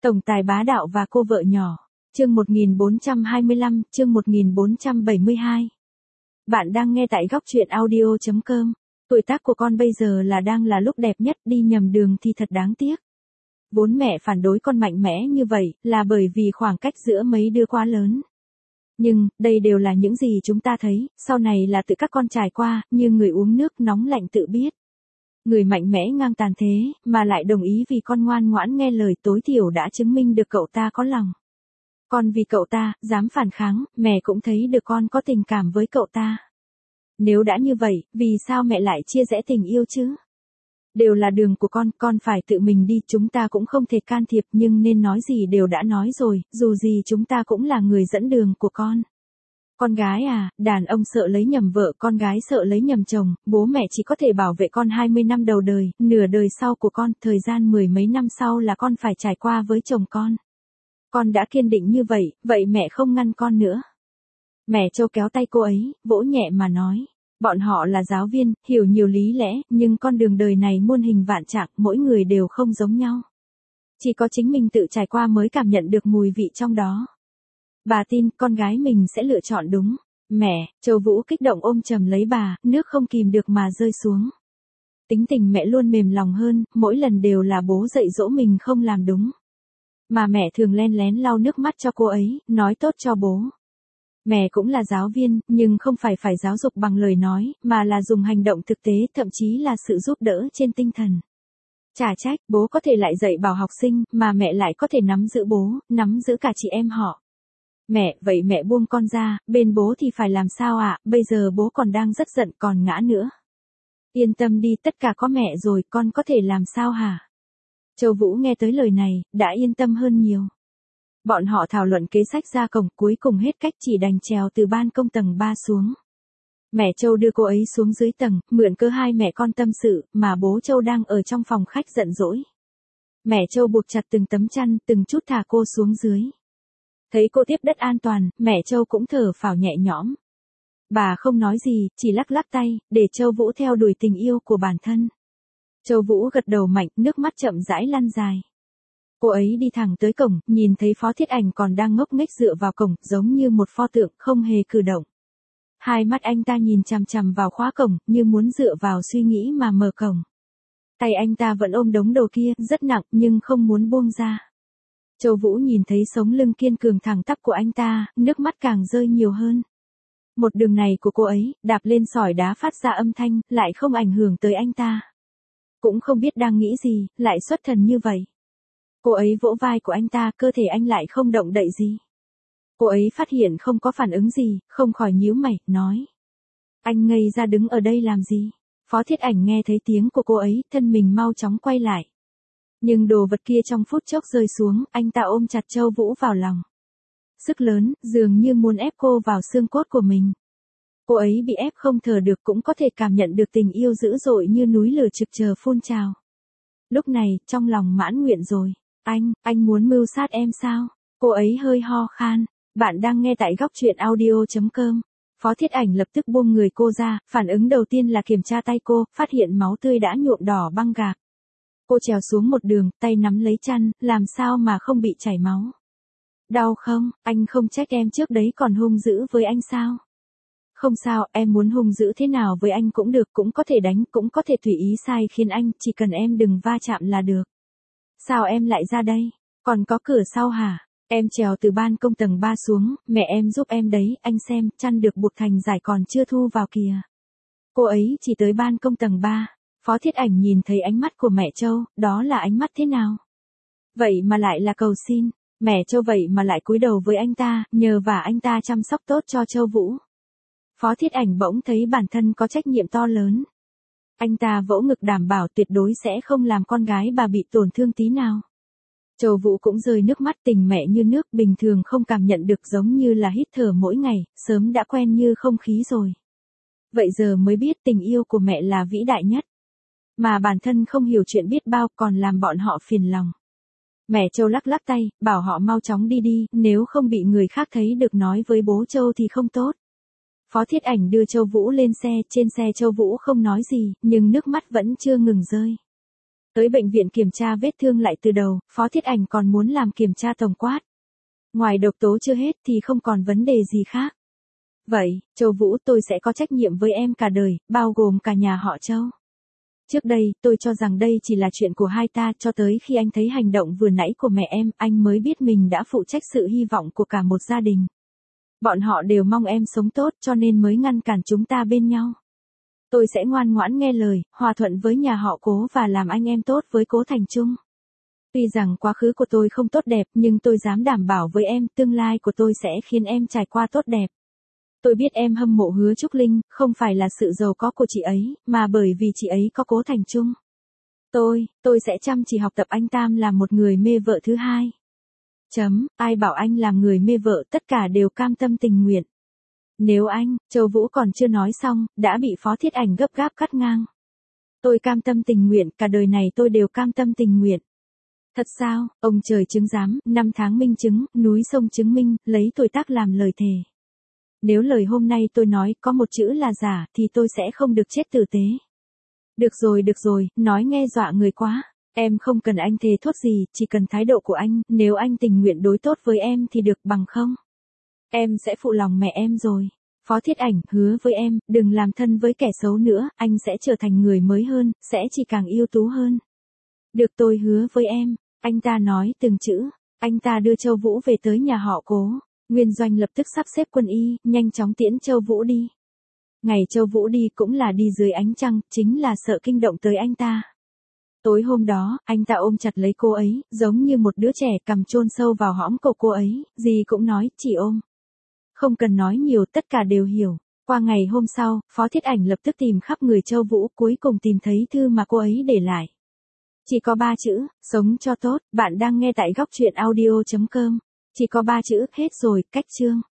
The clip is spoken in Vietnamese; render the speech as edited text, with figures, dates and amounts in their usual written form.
Tổng tài bá đạo và cô vợ nhỏ. Chương 1425, chương 1472. Bạn đang nghe tại góc truyện audio.com. Tuổi tác của con bây giờ đang là lúc đẹp nhất, đi nhầm đường thì thật đáng tiếc. Vốn mẹ phản đối con mạnh mẽ như vậy là bởi vì khoảng cách giữa mấy đứa quá lớn. Nhưng, đây đều là những gì chúng ta thấy, sau này là tự các con trải qua, như người uống nước nóng lạnh tự biết. Người mạnh mẽ ngang tàn thế, mà lại đồng ý vì con ngoan ngoãn nghe lời, tối thiểu đã chứng minh được cậu ta có lòng. Còn vì cậu ta, dám phản kháng, mẹ cũng thấy được con có tình cảm với cậu ta. Nếu đã như vậy, vì sao mẹ lại chia rẽ tình yêu chứ? Đều là đường của con phải tự mình đi, chúng ta cũng không thể can thiệp, nhưng nên nói gì đều đã nói rồi, dù gì chúng ta cũng là người dẫn đường của con. Con gái à, đàn ông sợ lấy nhầm vợ, con gái sợ lấy nhầm chồng, bố mẹ chỉ có thể bảo vệ con 20 năm đầu đời, nửa đời sau của con, thời gian mười mấy năm sau là con phải trải qua với chồng con. Con đã kiên định như vậy, vậy mẹ không ngăn con nữa. Mẹ Châu kéo tay cô ấy, vỗ nhẹ mà nói. Bọn họ là giáo viên, hiểu nhiều lý lẽ, nhưng con đường đời này muôn hình vạn trạng, mỗi người đều không giống nhau. Chỉ có chính mình tự trải qua mới cảm nhận được mùi vị trong đó. Bà tin con gái mình sẽ lựa chọn đúng. Mẹ, Châu Vũ kích động ôm chầm lấy bà, nước không kìm được mà rơi xuống. Tính tình mẹ luôn mềm lòng hơn, mỗi lần đều là bố dạy dỗ mình không làm đúng. Mà mẹ thường len lén lau nước mắt cho cô ấy, nói tốt cho bố. Mẹ cũng là giáo viên, nhưng không phải giáo dục bằng lời nói, mà là dùng hành động thực tế, thậm chí là sự giúp đỡ trên tinh thần. Chả trách, bố có thể lại dạy bảo học sinh, mà mẹ lại có thể nắm giữ bố, nắm giữ cả chị em họ. Mẹ, vậy mẹ buông con ra, bên bố thì phải làm sao ạ, bây giờ bố còn đang rất giận còn ngã nữa. Yên tâm đi, tất cả có mẹ rồi, con có thể làm sao hả? Châu Vũ nghe tới lời này, đã yên tâm hơn nhiều. Bọn họ thảo luận kế sách ra cổng, cuối cùng hết cách chỉ đành trèo từ ban công tầng 3 xuống. Mẹ Châu đưa cô ấy xuống dưới tầng, mượn cớ hai mẹ con tâm sự, mà bố Châu đang ở trong phòng khách giận dỗi. Mẹ Châu buộc chặt từng tấm chăn, từng chút thả cô xuống dưới. Thấy cô tiếp đất an toàn, mẹ Châu cũng thở phào nhẹ nhõm. Bà không nói gì, chỉ lắc lắc tay, để Châu Vũ theo đuổi tình yêu của bản thân. Châu Vũ gật đầu mạnh, nước mắt chậm rãi lăn dài. Cô ấy đi thẳng tới cổng, nhìn thấy Phó Thiết Ảnh còn đang ngốc nghếch dựa vào cổng, giống như một pho tượng, không hề cử động. Hai mắt anh ta nhìn chằm chằm vào khóa cổng, như muốn dựa vào suy nghĩ mà mở cổng. Tay anh ta vẫn ôm đống đồ kia, rất nặng, nhưng không muốn buông ra. Châu Vũ nhìn thấy sống lưng kiên cường thẳng tắp của anh ta, nước mắt càng rơi nhiều hơn. Một đường này của cô ấy, đạp lên sỏi đá phát ra âm thanh, lại không ảnh hưởng tới anh ta. Cũng không biết đang nghĩ gì, lại xuất thần như vậy. Cô ấy vỗ vai của anh ta, cơ thể anh lại không động đậy gì. Cô ấy phát hiện không có phản ứng gì, không khỏi nhíu mày, nói. Anh ngây ra đứng ở đây làm gì? Phó Thiết Ảnh nghe thấy tiếng của cô ấy, thân mình mau chóng quay lại. Nhưng đồ vật kia trong phút chốc rơi xuống, anh ta ôm chặt Châu Vũ vào lòng. Sức lớn, dường như muốn ép cô vào xương cốt của mình. Cô ấy bị ép không thở được, cũng có thể cảm nhận được tình yêu dữ dội như núi lửa trực chờ phun trào. Lúc này, trong lòng mãn nguyện rồi. Anh muốn mưu sát em sao? Cô ấy hơi ho khan. Bạn đang nghe tại góc truyện audio.com. Phó Thiết Ảnh lập tức buông người cô ra, phản ứng đầu tiên là kiểm tra tay cô, phát hiện máu tươi đã nhuộm đỏ băng gạc. Cô trèo xuống một đường, tay nắm lấy chăn, làm sao mà không bị chảy máu. Đau không? Anh không trách em trước đấy còn hung dữ với anh sao? Không sao, em muốn hung dữ thế nào với anh cũng được, cũng có thể đánh, cũng có thể tùy ý sai khiến anh, chỉ cần em đừng va chạm là được. Sao em lại ra đây? Còn có cửa sau hả? Em trèo từ ban công tầng 3 xuống, mẹ em giúp em đấy, anh xem, chăn được buộc thành dải còn chưa thu vào kìa. Cô ấy chỉ tới ban công tầng 3. Phó Thiết Ảnh nhìn thấy ánh mắt của mẹ Châu, đó là ánh mắt thế nào? Vậy mà lại là cầu xin, mẹ Châu vậy mà lại cúi đầu với anh ta, nhờ vả anh ta chăm sóc tốt cho Châu Vũ. Phó Thiết Ảnh bỗng thấy bản thân có trách nhiệm to lớn. Anh ta vỗ ngực đảm bảo tuyệt đối sẽ không làm con gái bà bị tổn thương tí nào. Châu Vũ cũng rơi nước mắt, tình mẹ như nước, bình thường không cảm nhận được, giống như là hít thở mỗi ngày, sớm đã quen như không khí rồi. Vậy giờ mới biết tình yêu của mẹ là vĩ đại nhất. Mà bản thân không hiểu chuyện biết bao, còn làm bọn họ phiền lòng. Mẹ Châu lắc lắc tay, bảo họ mau chóng đi đi, nếu không bị người khác thấy được nói với bố Châu thì không tốt. Phó Thiết Ảnh đưa Châu Vũ lên xe, trên xe Châu Vũ không nói gì, nhưng nước mắt vẫn chưa ngừng rơi. Tới bệnh viện kiểm tra vết thương lại từ đầu, Phó Thiết Ảnh còn muốn làm kiểm tra tổng quát. Ngoài độc tố chưa hết thì không còn vấn đề gì khác. Vậy, Châu Vũ, tôi sẽ có trách nhiệm với em cả đời, bao gồm cả nhà họ Châu. Trước đây, tôi cho rằng đây chỉ là chuyện của hai ta, cho tới khi anh thấy hành động vừa nãy của mẹ em, anh mới biết mình đã phụ trách sự hy vọng của cả một gia đình. Bọn họ đều mong em sống tốt cho nên mới ngăn cản chúng ta bên nhau. Tôi sẽ ngoan ngoãn nghe lời, hòa thuận với nhà họ Cố và làm anh em tốt với Cố Thành Trung. Tuy rằng quá khứ của tôi không tốt đẹp nhưng tôi dám đảm bảo với em tương lai của tôi sẽ khiến em trải qua tốt đẹp. Tôi biết em hâm mộ Hứa Trúc Linh, không phải là sự giàu có của chị ấy, mà bởi vì chị ấy có Cố Thành Trung. Tôi sẽ chăm chỉ học tập anh Tam làm một người mê vợ thứ hai. Ai bảo anh làm người mê vợ, tất cả đều cam tâm tình nguyện. Nếu anh, Châu Vũ còn chưa nói xong, đã bị Phó Thiết Ảnh gấp gáp cắt ngang. Tôi cam tâm tình nguyện, cả đời này tôi đều cam tâm tình nguyện. Thật sao, ông trời chứng giám, năm tháng minh chứng, núi sông chứng minh, lấy tuổi tác làm lời thề. Nếu lời hôm nay tôi nói có một chữ là giả thì tôi sẽ không được chết tử tế. Được rồi, nói nghe dọa người quá. Em không cần anh thề thốt gì, chỉ cần thái độ của anh, nếu anh tình nguyện đối tốt với em thì được, bằng không. Em sẽ phụ lòng mẹ em rồi. Phó Thiết Ảnh, hứa với em, đừng làm thân với kẻ xấu nữa, anh sẽ trở thành người mới hơn, sẽ chỉ càng ưu tú hơn. Được, tôi hứa với em. Anh ta nói từng chữ, anh ta đưa Châu Vũ về tới nhà họ Cố. Nguyên Doanh lập tức sắp xếp quân y, nhanh chóng tiễn Châu Vũ đi. Ngày Châu Vũ đi cũng là đi dưới ánh trăng, chính là sợ kinh động tới anh ta. Tối hôm đó, anh ta ôm chặt lấy cô ấy, giống như một đứa trẻ cằm chôn sâu vào hõm cổ cô ấy, gì cũng nói, chỉ ôm. Không cần nói nhiều, tất cả đều hiểu. Qua ngày hôm sau, Phó Thiết Ảnh lập tức tìm khắp người Châu Vũ, cuối cùng tìm thấy thư mà cô ấy để lại. Chỉ có 3 chữ, sống cho tốt. Bạn đang nghe tại góc truyện audio.com. Chỉ có 3 chữ, hết rồi, cách chương.